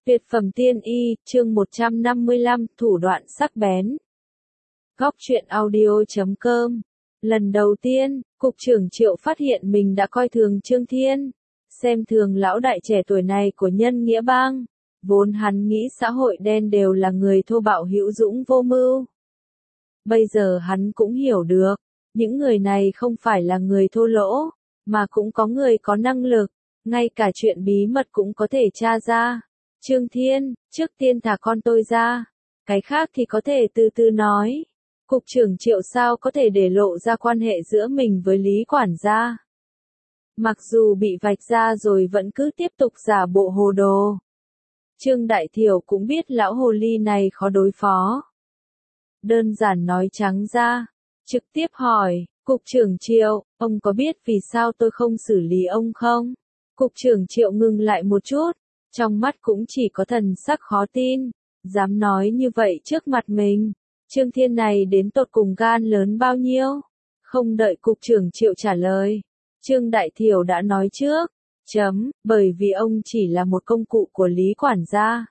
Tuyệt phẩm tiên y, chương 155, thủ đoạn sắc bén. Góc truyện audio.com. Lần đầu tiên, Cục trưởng Triệu phát hiện mình đã coi thường Trương Thiên, xem thường lão đại trẻ tuổi này của nhân nghĩa bang. Vốn hắn nghĩ xã hội đen đều là người thô bạo hữu dũng vô mưu. Bây giờ hắn cũng hiểu được, những người này không phải là người thô lỗ, mà cũng có người có năng lực, ngay cả chuyện bí mật cũng có thể tra ra. Trương Thiên, trước tiên thả con tôi ra, cái khác thì có thể từ từ nói. Cục trưởng Triệu sao có thể để lộ ra quan hệ giữa mình với Lý quản gia. Mặc dù bị vạch ra rồi vẫn cứ tiếp tục giả bộ hồ đồ. Trương Đại Thiểu cũng biết lão hồ ly này khó đối phó. Đơn giản nói trắng ra, trực tiếp hỏi, Cục trưởng Triệu, ông có biết vì sao tôi không xử lý ông không? Cục trưởng Triệu ngừng lại một chút, trong mắt cũng chỉ có thần sắc khó tin, dám nói như vậy trước mặt mình. Trương Thiên này đến tột cùng gan lớn bao nhiêu? Không đợi Cục trưởng Triệu trả lời, Trương Đại Thiểu đã nói trước, bởi vì ông chỉ là một công cụ của Lý quản gia.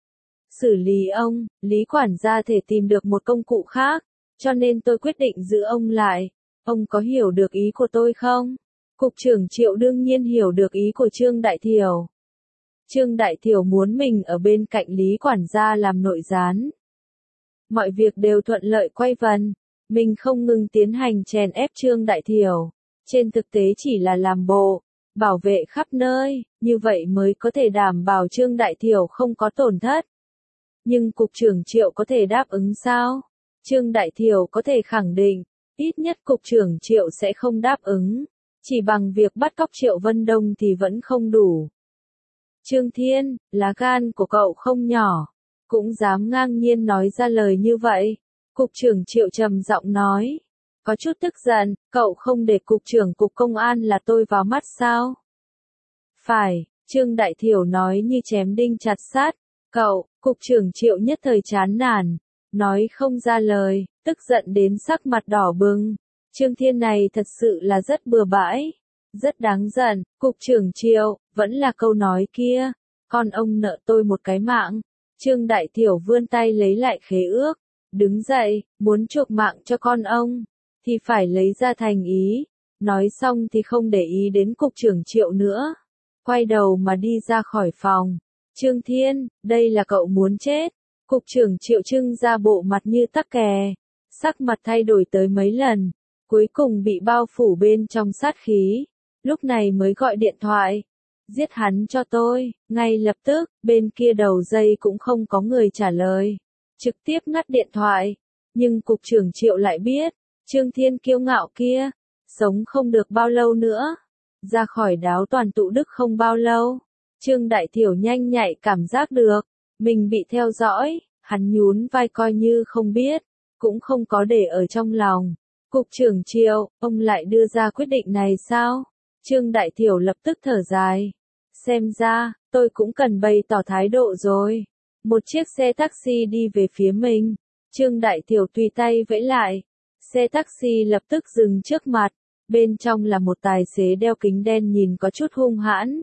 Xử lý ông, Lý quản gia thể tìm được một công cụ khác, cho nên tôi quyết định giữ ông lại. Ông có hiểu được ý của tôi không? Cục trưởng Triệu đương nhiên hiểu được ý của Trương Đại Thiểu. Trương Đại Thiểu muốn mình ở bên cạnh Lý quản gia làm nội gián. Mọi việc đều thuận lợi quay vần, mình không ngừng tiến hành chèn ép Trương Đại Thiểu, trên thực tế chỉ là làm bộ, bảo vệ khắp nơi, như vậy mới có thể đảm bảo Trương Đại Thiểu không có tổn thất. Nhưng Cục trưởng Triệu có thể đáp ứng sao? Trương Đại Thiểu có thể khẳng định, ít nhất Cục trưởng Triệu sẽ không đáp ứng, chỉ bằng việc bắt cóc Triệu Vân Đông thì vẫn không đủ. Trương Thiên, lá gan của cậu không nhỏ, cũng dám ngang nhiên nói ra lời như vậy. Cục trưởng Triệu trầm giọng nói, có chút tức giận, cậu không để Cục trưởng Cục Công an là tôi vào mắt sao? Phải, Trương Đại Thiểu nói như chém đinh chặt sắt. Cậu, Cục trưởng Triệu nhất thời chán nản, nói không ra lời, tức giận đến sắc mặt đỏ bừng. Trương Thiên này thật sự là rất bừa bãi, rất đáng giận. Cục trưởng Triệu, vẫn là câu nói kia, con ông nợ tôi một cái mạng. Trương Đại Thiểu vươn tay lấy lại khế ước, đứng dậy, muốn chuộc mạng cho con ông, thì phải lấy ra thành ý. Nói xong thì không để ý đến Cục trưởng Triệu nữa, quay đầu mà đi ra khỏi phòng. Trương Thiên, đây là cậu muốn chết. Cục trưởng Triệu trưng ra bộ mặt như tắc kè, sắc mặt thay đổi tới mấy lần, cuối cùng bị bao phủ bên trong sát khí, lúc này mới gọi điện thoại. Giết hắn cho tôi, ngay lập tức, bên kia đầu dây cũng không có người trả lời, trực tiếp ngắt điện thoại. Nhưng Cục trưởng Triệu lại biết, Trương Thiên kiêu ngạo kia, sống không được bao lâu nữa, ra khỏi Đáo Toàn Tụ Đức không bao lâu. Trương Đại Thiểu nhanh nhạy cảm giác được, mình bị theo dõi, hắn nhún vai coi như không biết, cũng không có để ở trong lòng. Cục trưởng Triệu, ông lại đưa ra quyết định này sao? Trương Đại Thiểu lập tức thở dài. Xem ra, tôi cũng cần bày tỏ thái độ rồi. Một chiếc xe taxi đi về phía mình. Trương Đại Thiểu tùy tay vẫy lại. Xe taxi lập tức dừng trước mặt. Bên trong là một tài xế đeo kính đen nhìn có chút hung hãn.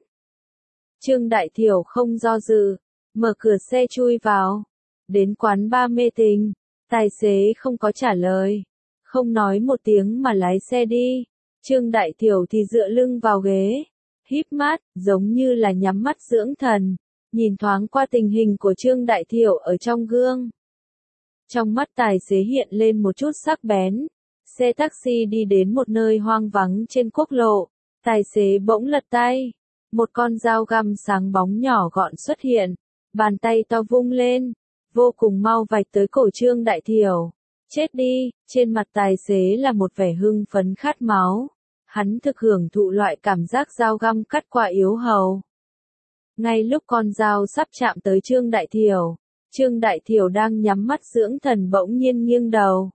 Trương Đại Thiểu không do dự, mở cửa xe chui vào. Đến quán bar mê tình, tài xế không có trả lời, không nói một tiếng mà lái xe đi. Trương Đại Thiểu thì dựa lưng vào ghế, híp mắt, giống như là nhắm mắt dưỡng thần, nhìn thoáng qua tình hình của Trương Đại Thiểu ở trong gương. Trong mắt tài xế hiện lên một chút sắc bén. Xe taxi đi đến một nơi hoang vắng trên quốc lộ, tài xế bỗng lật tay. Một con dao găm sáng bóng nhỏ gọn xuất hiện, bàn tay to vung lên, vô cùng mau vạch tới cổ Trương Đại Thiểu. Chết đi, trên mặt tài xế là một vẻ hưng phấn khát máu. Hắn thực hưởng thụ loại cảm giác dao găm cắt qua yếu hầu. Ngay lúc con dao sắp chạm tới Trương Đại Thiểu đang nhắm mắt dưỡng thần bỗng nhiên nghiêng đầu.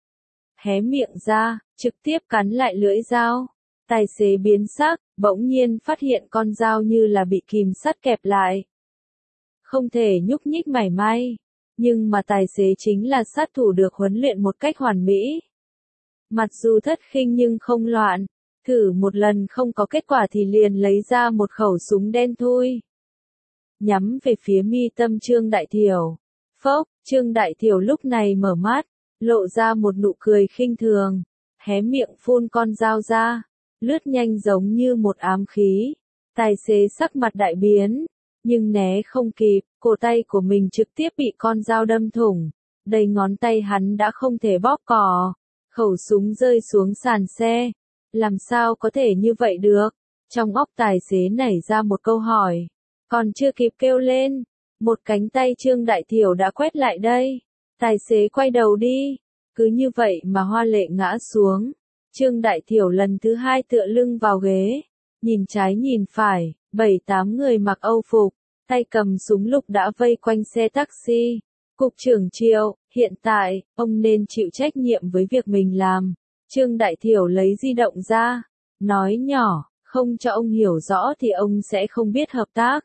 Hé miệng ra, trực tiếp cắn lại lưỡi dao. Tài xế biến sắc, bỗng nhiên phát hiện con dao như là bị kìm sắt kẹp lại. Không thể nhúc nhích mảy may, nhưng mà tài xế chính là sát thủ được huấn luyện một cách hoàn mỹ. Mặc dù thất khinh nhưng không loạn, thử một lần không có kết quả thì liền lấy ra một khẩu súng đen thui. nhắm về phía mi tâm Trương Đại Thiểu. Phốc, Trương Đại Thiểu lúc này mở mắt, lộ ra một nụ cười khinh thường, hé miệng phun con dao ra, lướt nhanh giống như một ám khí. Tài xế sắc mặt đại biến, nhưng né không kịp, cổ tay của mình trực tiếp bị con dao đâm thủng, đầy ngón tay hắn đã không thể bóp cò, khẩu súng rơi xuống sàn xe. Làm sao có thể như vậy được? Trong óc tài xế nảy ra một câu hỏi, còn chưa kịp kêu lên, một cánh tay Trương Đại Thiểu đã quét lại đây. Tài xế quay đầu đi, cứ như vậy mà hoa lệ ngã xuống. Trương Đại Thiểu lần thứ hai tựa lưng vào ghế, nhìn trái nhìn phải, 7-8 người mặc Âu phục, tay cầm súng lục đã vây quanh xe taxi. Cục trưởng Triệu, hiện tại, ông nên chịu trách nhiệm với việc mình làm. Trương Đại Thiểu lấy di động ra, nói nhỏ, không cho ông hiểu rõ thì ông sẽ không biết hợp tác.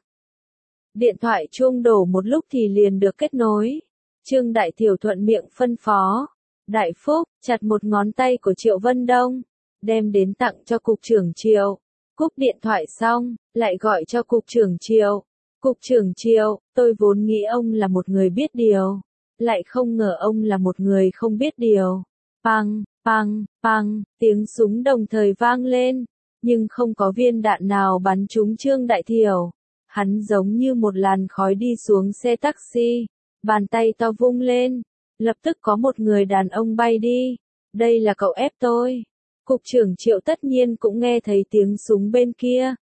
Điện thoại chuông đổ một lúc thì liền được kết nối. Trương Đại Thiểu thuận miệng phân phó. Đại Phúc, chặt một ngón tay của Triệu Vân Đông, đem đến tặng cho Cục trưởng Triệu. Cúp điện thoại xong, lại gọi cho Cục trưởng Triệu. Cục trưởng Triệu, tôi vốn nghĩ ông là một người biết điều, lại không ngờ ông là một người không biết điều. Păng, păng, păng, tiếng súng đồng thời vang lên, nhưng không có viên đạn nào bắn trúng Trương Đại Thiểu. Hắn giống như một làn khói đi xuống xe taxi, bàn tay to vung lên, lập tức có một người đàn ông bay đi. Đây là cậu ép tôi. Cục trưởng Triệu tất nhiên cũng nghe thấy tiếng súng bên kia.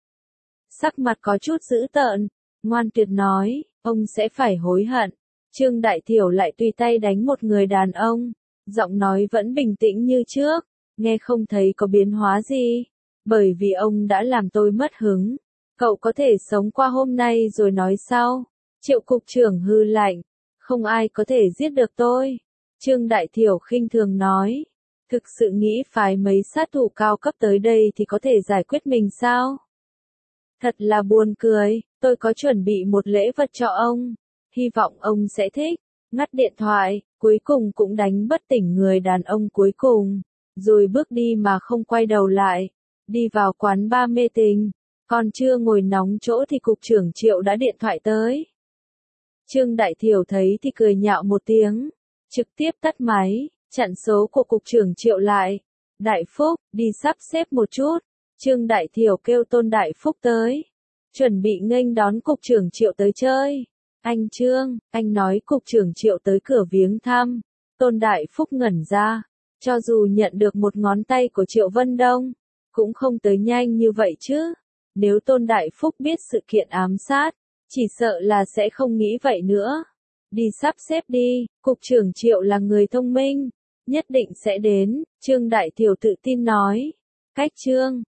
Sắc mặt có chút dữ tợn, ngoan tuyệt nói, ông sẽ phải hối hận. Trương Đại Thiểu lại tùy tay đánh một người đàn ông, giọng nói vẫn bình tĩnh như trước, nghe không thấy có biến hóa gì, bởi vì ông đã làm tôi mất hứng. Cậu có thể sống qua hôm nay rồi nói sau. Triệu cục trưởng hư lạnh, không ai có thể giết được tôi. Trương Đại Thiểu khinh thường nói, thực sự nghĩ phái mấy sát thủ cao cấp tới đây thì có thể giải quyết mình sao? Thật là buồn cười, tôi có chuẩn bị một lễ vật cho ông, hy vọng ông sẽ thích. Ngắt điện thoại, cuối cùng cũng đánh bất tỉnh người đàn ông cuối cùng, rồi bước đi mà không quay đầu lại, đi vào quán bar mê tình. Còn chưa ngồi nóng chỗ thì cục trưởng Triệu đã điện thoại tới. Trương Đại Thiểu thấy thì cười nhạo một tiếng, trực tiếp tắt máy, chặn số của cục trưởng Triệu lại. Đại Phúc, đi sắp xếp một chút. Trương Đại Thiểu kêu Tôn Đại Phúc tới, chuẩn bị nghênh đón cục trưởng Triệu tới chơi. Anh Trương, anh nói cục trưởng Triệu tới cửa viếng thăm. Tôn Đại Phúc ngẩn ra, cho dù nhận được một ngón tay của Triệu Vân Đông, cũng không tới nhanh như vậy chứ. Nếu Tôn Đại Phúc biết sự kiện ám sát, chỉ sợ là sẽ không nghĩ vậy nữa. Đi sắp xếp đi, cục trưởng Triệu là người thông minh, nhất định sẽ đến. Trương Đại Thiểu tự tin nói. Cách Trương